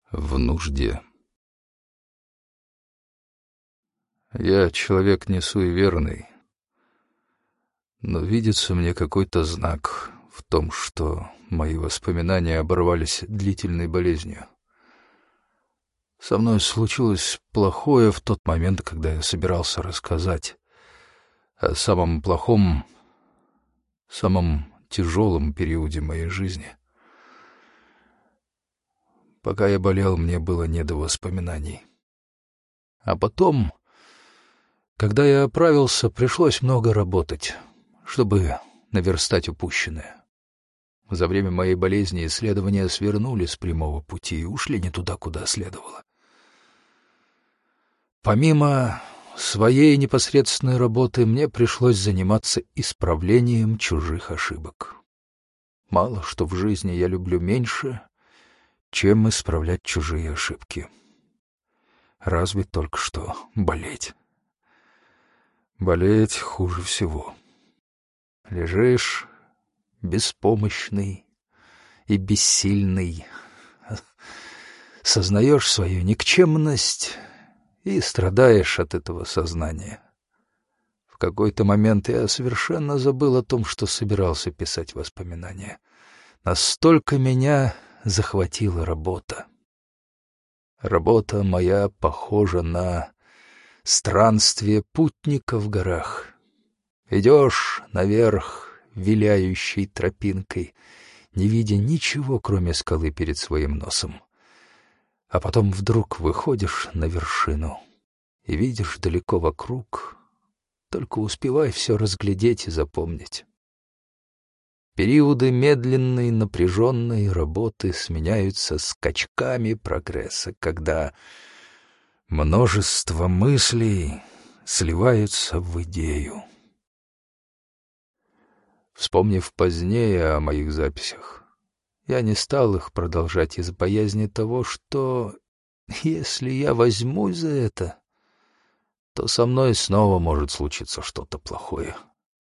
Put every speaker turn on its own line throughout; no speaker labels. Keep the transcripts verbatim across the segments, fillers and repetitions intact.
В нужде. Я человек не суеверный, но видится мне какой-то знак в том, что мои воспоминания оборвались длительной болезнью. Со мной случилось плохое в тот момент, когда я собирался рассказать о самом плохом, самом тяжелом периоде моей жизни. Пока я болел, мне было не до воспоминаний. А потом, когда я оправился, пришлось много работать, чтобы наверстать упущенное. За время моей болезни исследования свернули с прямого пути и ушли не туда, куда следовало. Помимо своей непосредственной работы, мне пришлось заниматься исправлением чужих ошибок. Мало что в жизни я люблю меньше, чем исправлять чужие ошибки. Разве только что болеть. Болеть хуже всего. Лежишь беспомощный и бессильный, сознаешь свою никчемность и страдаешь от этого сознания. В какой-то момент я совершенно забыл о том, что собирался писать воспоминания. Настолько меня захватила работа. Работа моя похожа на странствие путника в горах. Идешь наверх виляющей тропинкой, не видя ничего, кроме скалы перед своим носом. А потом вдруг выходишь на вершину и видишь далеко вокруг, только успевай все разглядеть и запомнить. Периоды медленной, напряженной работы сменяются скачками прогресса, когда множество мыслей сливаются в идею. Вспомнив позднее о моих записях, я не стал их продолжать из боязни того, что, если я возьмусь за это, то со мной снова может случиться что-то плохое.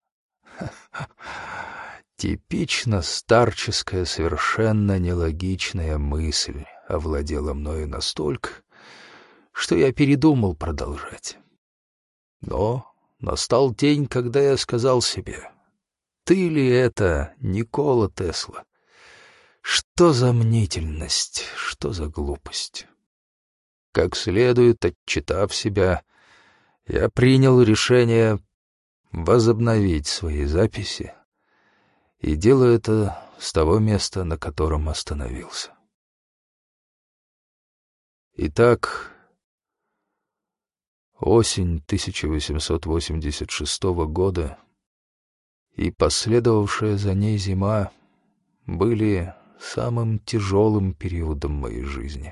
Типично старческая, совершенно нелогичная мысль овладела мною настолько, что я передумал продолжать. Но настал день, когда я сказал себе: «Ты ли это, Никола Тесла? Что за мнительность, что за глупость?» Как следует отчитав себя, я принял решение возобновить свои записи, и делаю это с того места, на котором остановился. Итак, осень тысяча восемьсот восемьдесят шестого года и последовавшая за ней зима были самым тяжелым периодом моей жизни.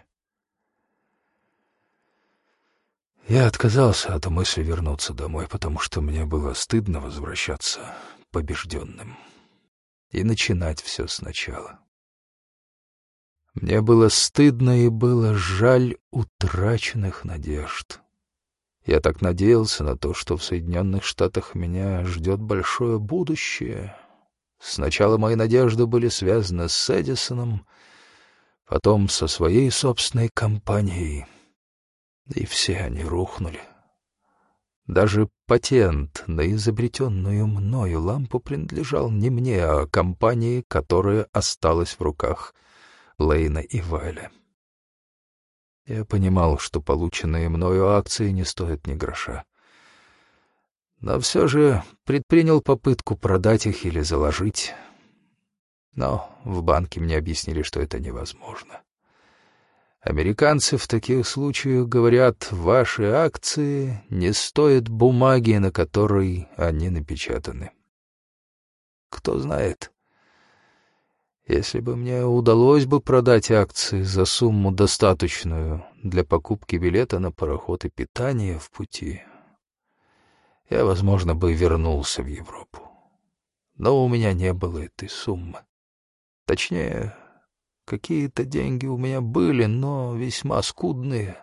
Я отказался от мысли вернуться домой, потому что мне было стыдно возвращаться побежденным и начинать все сначала. Мне было стыдно и было жаль утраченных надежд. Я так надеялся на то, что в Соединенных Штатах меня ждет большое будущее. Сначала мои надежды были связаны с Эдисоном, потом со своей собственной компанией, и все они рухнули. Даже патент на изобретенную мною лампу принадлежал не мне, а компании, которая осталась в руках Лейна и Вайля. Я понимал, что полученные мною акции не стоят ни гроша, но все же предпринял попытку продать их или заложить. Но в банке мне объяснили, что это невозможно. Американцы в таких случаях говорят: ваши акции не стоят бумаги, на которой они напечатаны. Кто знает, если бы мне удалось бы продать акции за сумму, достаточную для покупки билета на пароход и питания в пути, я, возможно, бы вернулся в Европу. Но у меня не было этой суммы. Точнее, какие-то деньги у меня были, но весьма скудные.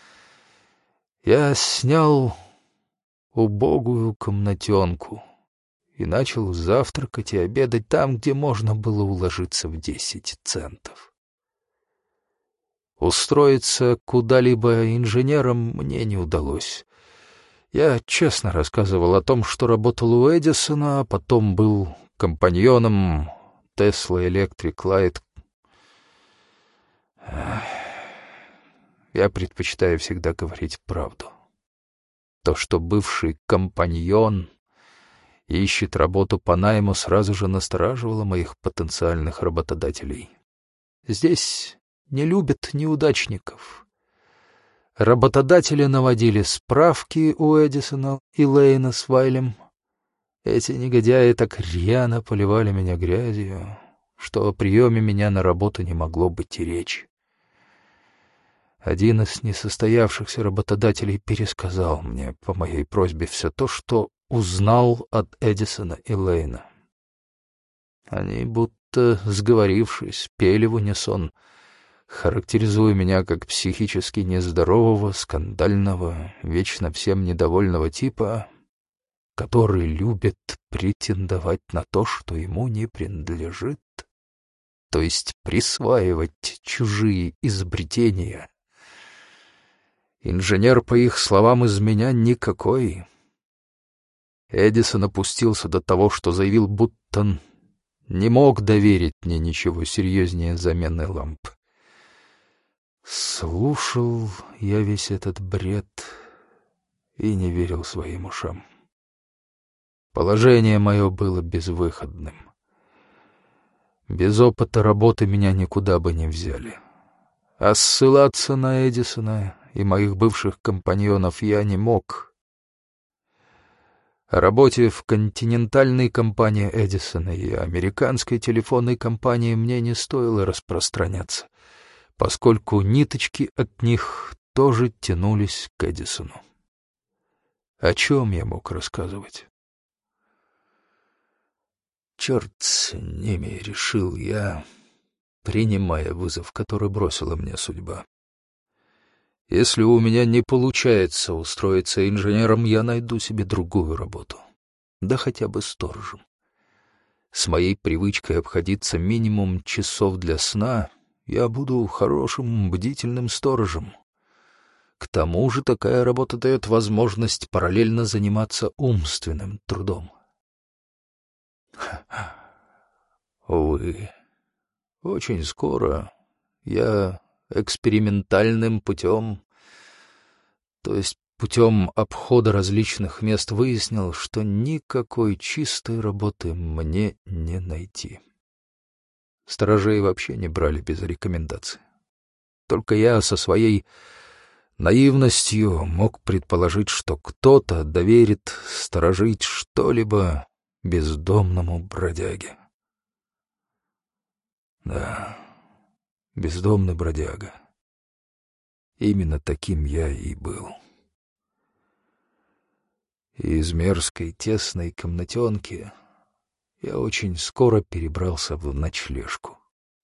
Я снял убогую комнатенку и начал завтракать и обедать там, где можно было уложиться в десять центов. Устроиться куда-либо инженером мне не удалось. Я честно рассказывал о том, что работал у Эдисона, а потом был компаньоном Tesla Electric Light. Я предпочитаю всегда говорить правду. То, что бывший компаньон ищет работу по найму, сразу же настораживало моих потенциальных работодателей. Здесь не любят неудачников. Работодатели наводили справки у Эдисона и Лейна с Вайлем. Эти негодяи так рьяно поливали меня грязью, что о приеме меня на работу не могло быть и речи. Один из несостоявшихся работодателей пересказал мне по моей просьбе все то, что узнал от Эдисона и Лейна. Они, будто сговорившись, пели в унисон, характеризуя меня как психически нездорового, скандального, вечно всем недовольного типа, который любит претендовать на то, что ему не принадлежит, то есть присваивать чужие изобретения. Инженер, по их словам, из меня никакой. Эдисон опустился до того, что заявил, будто не мог доверить мне ничего серьезнее замены ламп. Слушал я весь этот бред и не верил своим ушам. Положение мое было безвыходным. Без опыта работы меня никуда бы не взяли. А ссылаться на Эдисона и моих бывших компаньонов я не мог. О работе в континентальной компании Эдисона и американской телефонной компании мне не стоило распространяться, поскольку ниточки от них тоже тянулись к Эдисону. О чем я мог рассказывать? Черт с ними, решил я, принимая вызов, который бросила мне судьба. Если у меня не получается устроиться инженером, я найду себе другую работу. Да хотя бы сторожем. С моей привычкой обходиться минимум часов для сна я буду хорошим бдительным сторожем. К тому же такая работа дает возможность параллельно заниматься умственным трудом. Увы, очень скоро я экспериментальным путем, то есть путем обхода различных мест, выяснил, что никакой чистой работы мне не найти. Сторожей вообще не брали без рекомендаций. Только я со своей наивностью мог предположить, что кто-то доверит сторожить что-либо бездомному бродяге. Да, бездомный бродяга. Именно таким я и был. Из мерзкой тесной комнатенки я очень скоро перебрался в ночлежку,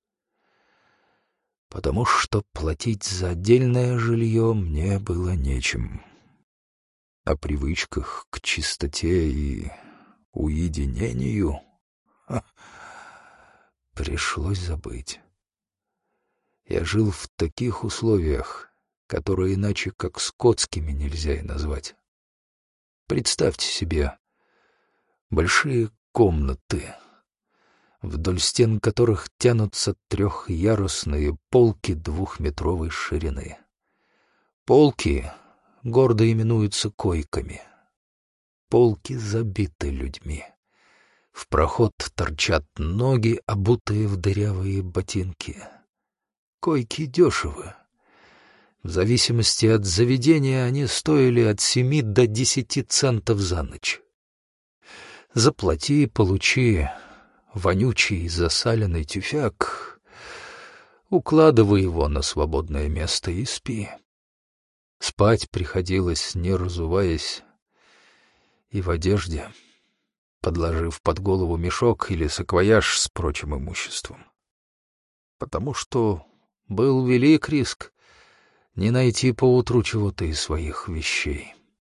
потому что платить за отдельное жилье мне было нечем. О привычках к чистоте и уединению ха, пришлось забыть. Я жил в таких условиях, которые иначе как скотскими нельзя и назвать. Представьте себе большие комнаты, вдоль стен которых тянутся трехъярусные полки двухметровой ширины. Полки гордо именуются койками. Полки забиты людьми. В проход торчат ноги, обутые в дырявые ботинки. Койки дешевы. В зависимости от заведения они стоили от семи до десяти центов за ночь. Заплати, получи вонючий засаленный тюфяк, укладывай его на свободное место и спи. Спать приходилось, не разуваясь, и в одежде, подложив под голову мешок или саквояж с прочим имуществом. Потому что был велик риск не найти поутру чего-то из своих вещей.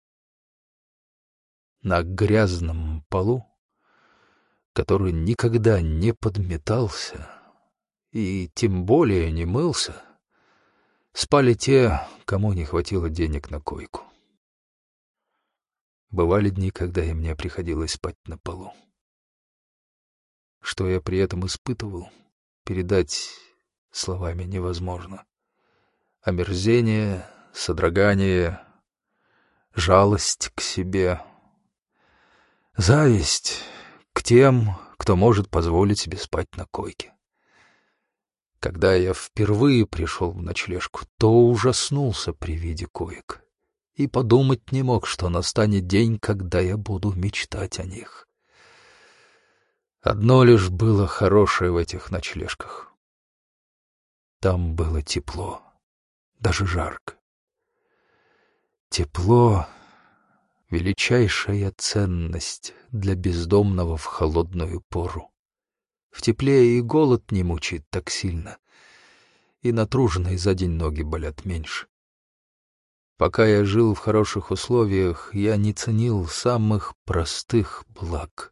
На грязном полу, который никогда не подметался и тем более не мылся, Спали те, кому не хватило денег на койку. Бывали дни, когда и мне приходилось спать на полу. Что я при этом испытывал, передать словами невозможно. Омерзение, содрогание, жалость к себе, зависть к тем, кто может позволить себе спать на койке. Когда я впервые пришел в ночлежку, то ужаснулся при виде коек и подумать не мог, что настанет день, когда я буду мечтать о них. Одно лишь было хорошее в этих ночлежках. Там было тепло, даже жарко. Тепло — величайшая ценность для бездомного в холодную пору. В тепле и голод не мучает так сильно, и натруженные за день ноги болят меньше. Пока я жил в хороших условиях, я не ценил самых простых благ.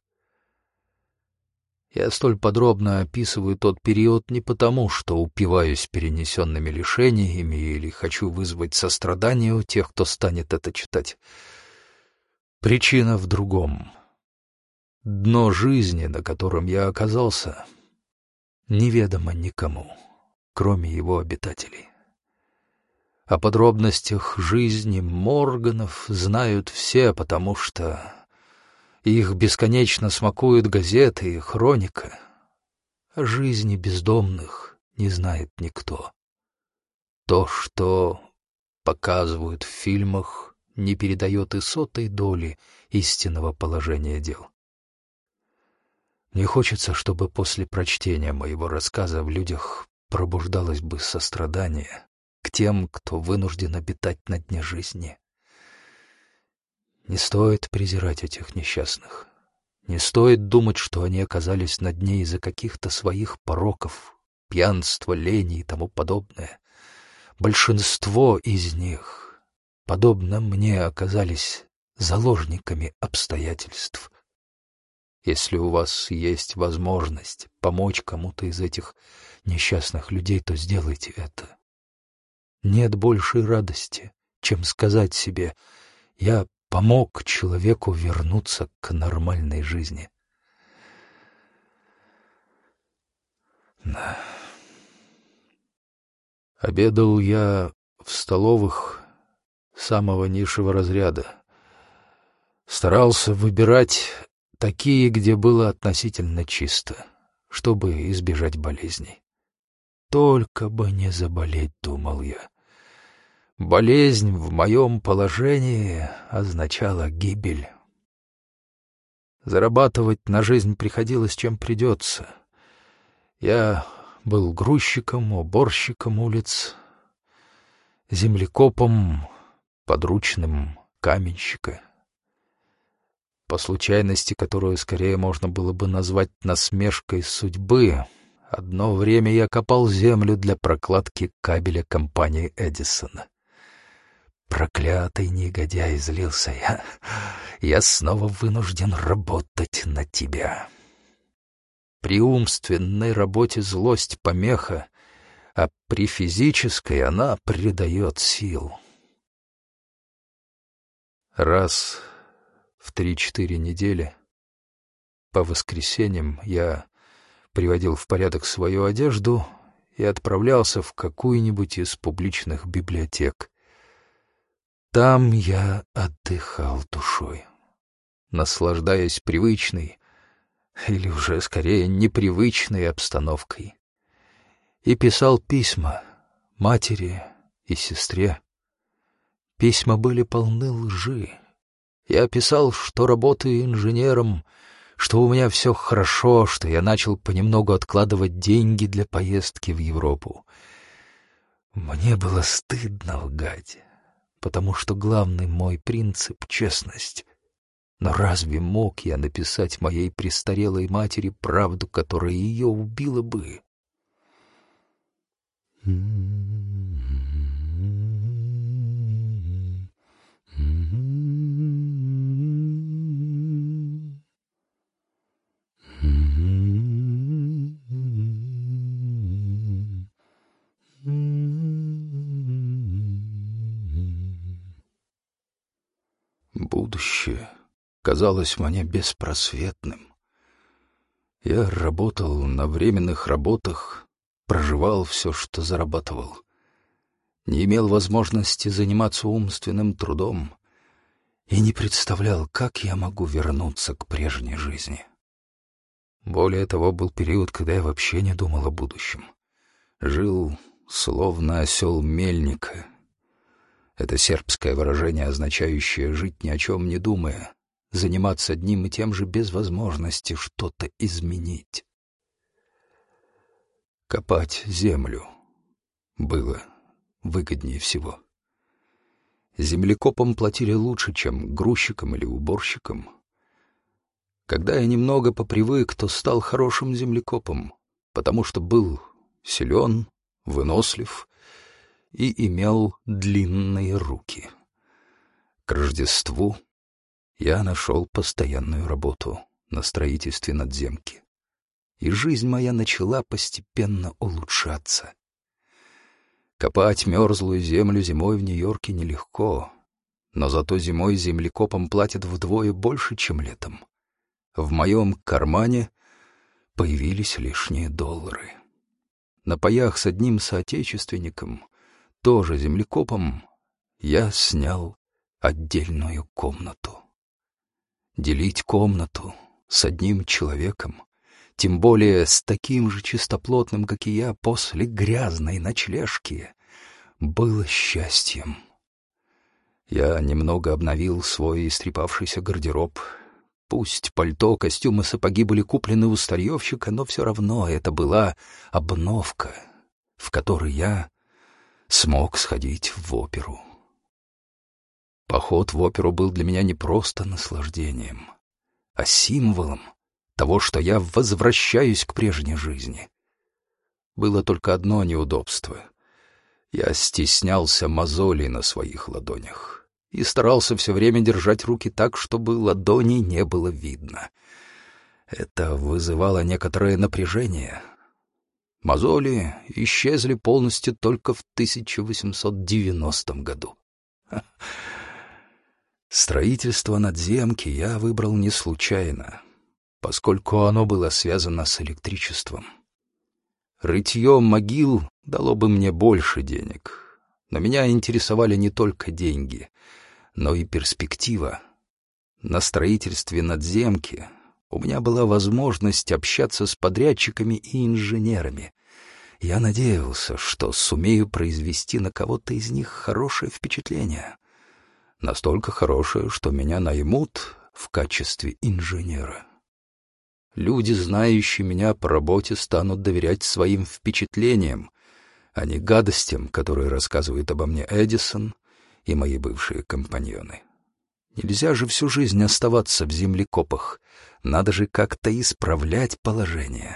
Я столь подробно описываю тот период не потому, что упиваюсь перенесенными лишениями или хочу вызвать сострадание у тех, кто станет это читать. Причина в другом. Дно жизни, на котором я оказался, неведомо никому, кроме его обитателей. О подробностях жизни Морганов знают все, потому что их бесконечно смакуют газеты и хроника. О жизни бездомных не знает никто. То, что показывают в фильмах, не передает и сотой доли истинного положения дел. Мне хочется, чтобы после прочтения моего рассказа в людях пробуждалось бы сострадание к тем, кто вынужден обитать на дне жизни. Не стоит презирать этих несчастных. Не стоит думать, что они оказались на дне из-за каких-то своих пороков, пьянства, лени и тому подобное. Большинство из них, подобно мне, оказались заложниками обстоятельств. Если у вас есть возможность помочь кому-то из этих несчастных людей, то сделайте это. Нет большей радости, чем сказать себе: «Я помог человеку вернуться к нормальной жизни». Да. Обедал я в столовых самого низшего разряда. Старался выбирать такие, где было относительно чисто, чтобы избежать болезней. Только бы не заболеть, думал я. Болезнь в моем положении означала гибель. Зарабатывать на жизнь приходилось чем придется. Я был грузчиком, уборщиком улиц, землекопом, подручным каменщика. По случайности, которую скорее можно было бы назвать насмешкой судьбы, одно время я копал землю для прокладки кабеля компании Эдисона. Проклятый негодяй, злился я. Я снова вынужден работать на тебя. При умственной работе злость помеха, а при физической она придает сил. Раз в три-четыре недели по воскресеньям я приводил в порядок свою одежду и отправлялся в какую-нибудь из публичных библиотек. Там я отдыхал душой, наслаждаясь привычной, или уже скорее непривычной обстановкой, и писал письма матери и сестре. Письма были полны лжи. Я писал, что работаю инженером, что у меня все хорошо, что я начал понемногу откладывать деньги для поездки в Европу. Мне было стыдно лгать, потому что главный мой принцип — честность. Но разве мог я написать моей престарелой матери правду, которая ее убила бы? Будущее казалось мне беспросветным. Я работал на временных работах, проживал все, что зарабатывал. Не имел возможности заниматься умственным трудом и не представлял, как я могу вернуться к прежней жизни. Более того, был период, когда я вообще не думал о будущем. Жил словно осел мельника. Это сербское выражение, означающее «жить ни о чем не думая», заниматься одним и тем же без возможности что-то изменить. Копать землю было выгоднее всего. Землекопам платили лучше, чем грузчикам или уборщикам. Когда я немного попривык, то стал хорошим землекопом, потому что был силен, вынослив и имел длинные руки. К Рождеству я нашел постоянную работу на строительстве надземки, и жизнь моя начала постепенно улучшаться. Копать мерзлую землю зимой в Нью-Йорке нелегко, но зато зимой землекопам платят вдвое больше, чем летом. В моем кармане появились лишние доллары. На паях с одним соотечественником, тоже землекопом, я снял отдельную комнату. Делить комнату с одним человеком, тем более с таким же чистоплотным, как и я, после грязной ночлежки, было счастьем. Я немного обновил свой истрепавшийся гардероб. Пусть пальто, костюмы, сапоги были куплены у старьевщика, но все равно это была обновка, в которой я смог сходить в оперу. Поход в оперу был для меня не просто наслаждением, а символом того, что я возвращаюсь к прежней жизни. Было только одно неудобство. Я стеснялся мозолей на своих ладонях и старался все время держать руки так, чтобы ладоней не было видно. Это вызывало некоторое напряжение. Мозоли исчезли полностью только в тысяча восемьсот девяностом году. Строительство надземки я выбрал не случайно, поскольку оно было связано с электричеством. Рытье могил дало бы мне больше денег, но меня интересовали не только деньги, но и перспектива. На строительстве надземки у меня была возможность общаться с подрядчиками и инженерами. Я надеялся, что сумею произвести на кого-то из них хорошее впечатление. Настолько хорошее, что меня наймут в качестве инженера. Люди, знающие меня по работе, станут доверять своим впечатлениям, а не гадостям, которые рассказывают обо мне Эдисон и мои бывшие компаньоны. Нельзя же всю жизнь оставаться в землекопах, надо же как-то исправлять положение.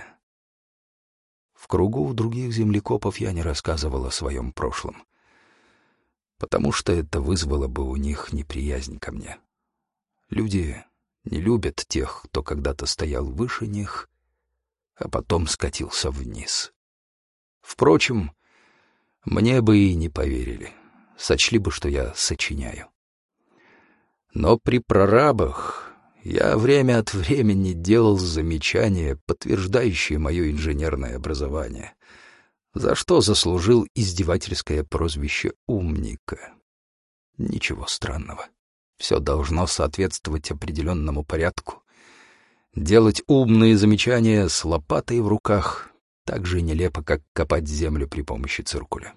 В кругу других землекопов я не рассказывал о своем прошлом, потому что это вызвало бы у них неприязнь ко мне. Люди не любят тех, кто когда-то стоял выше них, а потом скатился вниз. Впрочем, мне бы и не поверили, сочли бы, что я сочиняю. Но при прорабах я время от времени делал замечания, подтверждающие мое инженерное образование, за что заслужил издевательское прозвище «умника». Ничего странного. Все должно соответствовать определенному порядку. Делать умные замечания с лопатой в руках так же нелепо, как копать землю при помощи циркуля.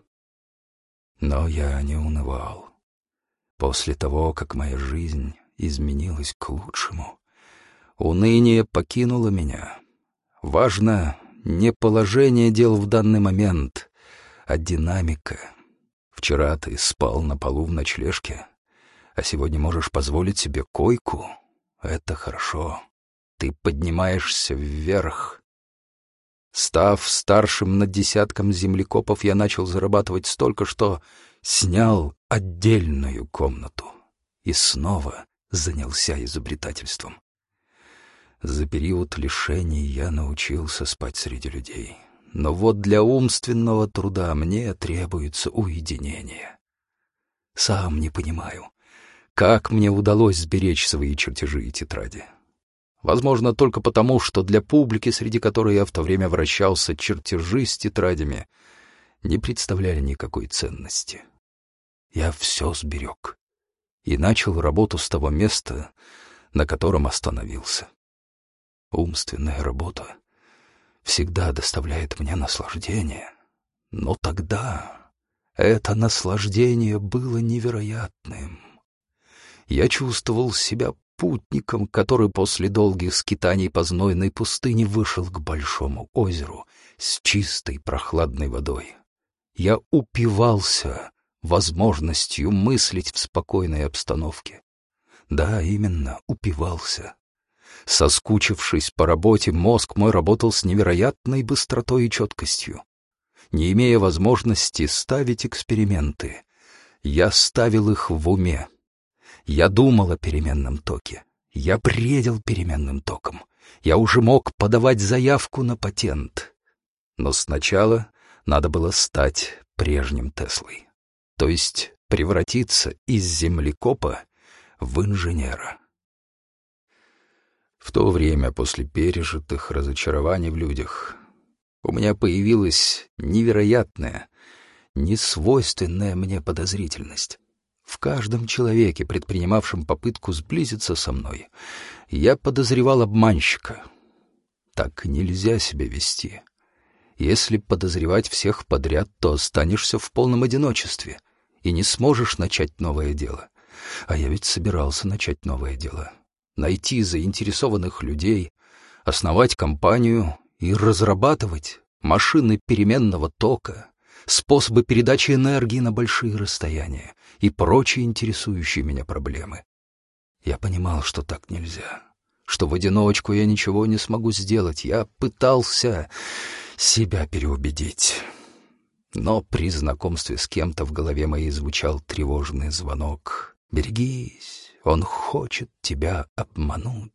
Но я не унывал. После того, как моя жизнь изменилась к лучшему, уныние покинуло меня. Важно не положение дел в данный момент, а динамика. Вчера ты спал на полу в ночлежке, а сегодня можешь позволить себе койку. Это хорошо. Ты поднимаешься вверх. Став старшим над десятком землекопов, я начал зарабатывать столько, что снял отдельную комнату и снова занялся изобретательством. За период лишений я научился спать среди людей. Но вот для умственного труда мне требуется уединение. Сам не понимаю, Как мне удалось сберечь свои чертежи и тетради? Возможно, только потому, что для публики, среди которой я в то время вращался, чертежи с тетрадями не представляли никакой ценности. Я все сберег и начал работу с того места, на котором остановился. Умственная работа всегда доставляет мне наслаждение, но тогда это наслаждение было невероятным. Я чувствовал себя путником, который после долгих скитаний по знойной пустыне вышел к большому озеру с чистой прохладной водой. Я упивался возможностью мыслить в спокойной обстановке. Да, именно, упивался. Соскучившись по работе, мозг мой работал с невероятной быстротой и четкостью. Не имея возможности ставить эксперименты, я ставил их в уме. Я думал о переменном токе. Я бредил переменным током. Я уже мог подавать заявку на патент. Но сначала надо было стать прежним Теслой. То есть превратиться из землекопа в инженера. В то время, после пережитых разочарований в людях, у меня появилась невероятная, несвойственная мне подозрительность. В каждом человеке, предпринимавшем попытку сблизиться со мной, я подозревал обманщика. Так нельзя себя вести. Если подозревать всех подряд, то останешься в полном одиночестве и не сможешь начать новое дело. А я ведь собирался начать новое дело. Найти заинтересованных людей, основать компанию и разрабатывать машины переменного тока, способы передачи энергии на большие расстояния и прочие интересующие меня проблемы. Я понимал, что так нельзя, что в одиночку я ничего не смогу сделать. Я пытался себя переубедить. Но при знакомстве с кем-то в голове моей звучал тревожный звонок. «Берегись, он хочет тебя обмануть».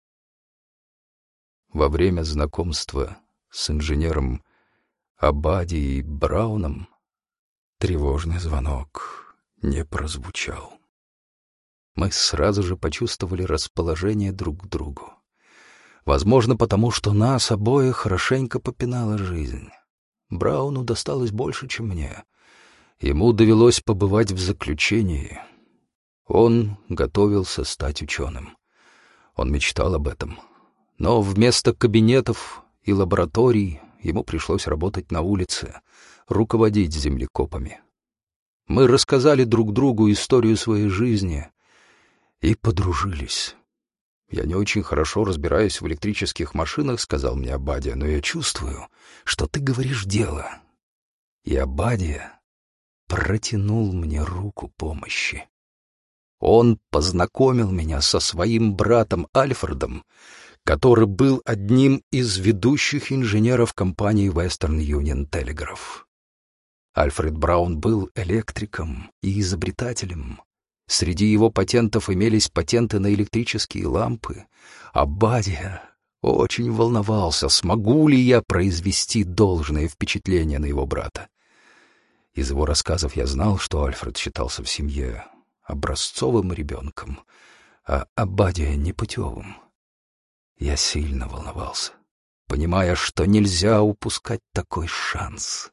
Во время знакомства с инженером Абадией Брауном тревожный звонок не прозвучал. Мы сразу же почувствовали расположение друг к другу. Возможно, потому что нас обоих хорошенько попинала жизнь. Брауну досталось больше, чем мне. Ему довелось побывать в заключении. Он готовился стать ученым. Он мечтал об этом. Но вместо кабинетов и лабораторий ему пришлось работать на улице, руководить землекопами. Мы рассказали друг другу историю своей жизни и подружились. «Я не очень хорошо разбираюсь в электрических машинах», — сказал мне Абадия, «но я чувствую, что ты говоришь дело». И Абадия протянул мне руку помощи. Он познакомил меня со своим братом Альфредом, который был одним из ведущих инженеров компании Western Union Telegraph. Альфред Браун был электриком и изобретателем. Среди его патентов имелись патенты на электрические лампы. Абадия очень волновался, смогу ли я произвести должное впечатление на его брата. Из его рассказов я знал, что Альфред считался в семье образцовым ребенком, а Абадия — непутевым. Я сильно волновался, понимая, что нельзя упускать такой шанс.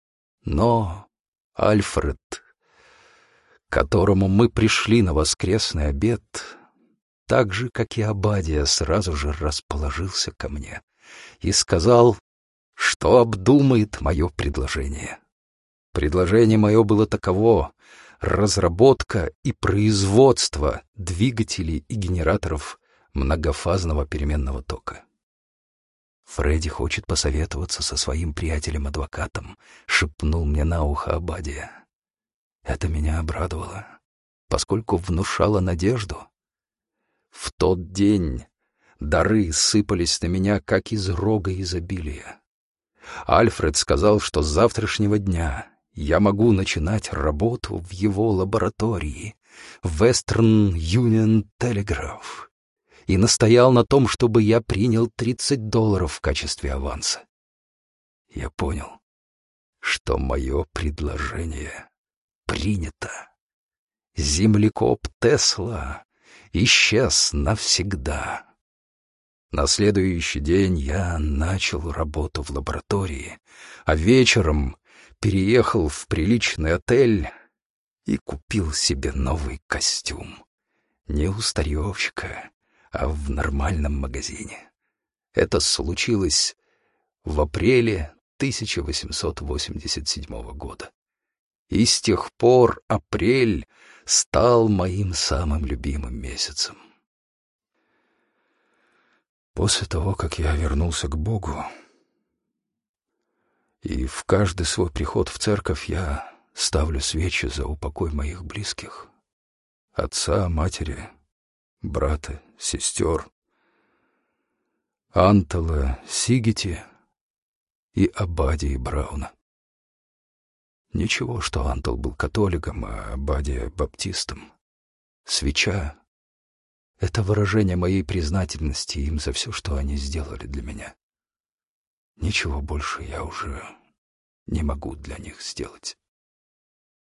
Но Альфред, к которому мы пришли на воскресный обед, так же, как и Абадия, сразу же расположился ко мне и сказал, что обдумает мое предложение. Предложение мое было таково: разработка и производство двигателей и генераторов многофазного переменного тока. «Фредди хочет посоветоваться со своим приятелем-адвокатом», — шепнул мне на ухо Абадия. Это меня обрадовало, поскольку внушало надежду. В тот день дары сыпались на меня, как из рога изобилия. Альфред сказал, что с завтрашнего дня я могу начинать работу в его лаборатории, в Western Union Telegraph, и настоял на том, чтобы я принял тридцать долларов в качестве аванса. Я понял, что мое предложение принято, землекоп Тесла исчез навсегда. На следующий день я начал работу в лаборатории, а вечером переехал в приличный отель и купил себе новый костюм. Не у старьевщика, а в нормальном магазине. Это случилось в апреле тысяча восемьсот восемьдесят седьмого года. И с тех пор апрель стал моим самым любимым месяцем. После того, как я вернулся к Богу, и в каждый свой приход в церковь я ставлю свечи за упокой моих близких, отца, матери, брата, сестер, Антала, Сигити и Обадии Брауна. Ничего, что Антал был католиком, а Обадия — баптистом. Свеча — это выражение моей признательности им за все, что они сделали для меня. Ничего больше я уже не могу для них сделать.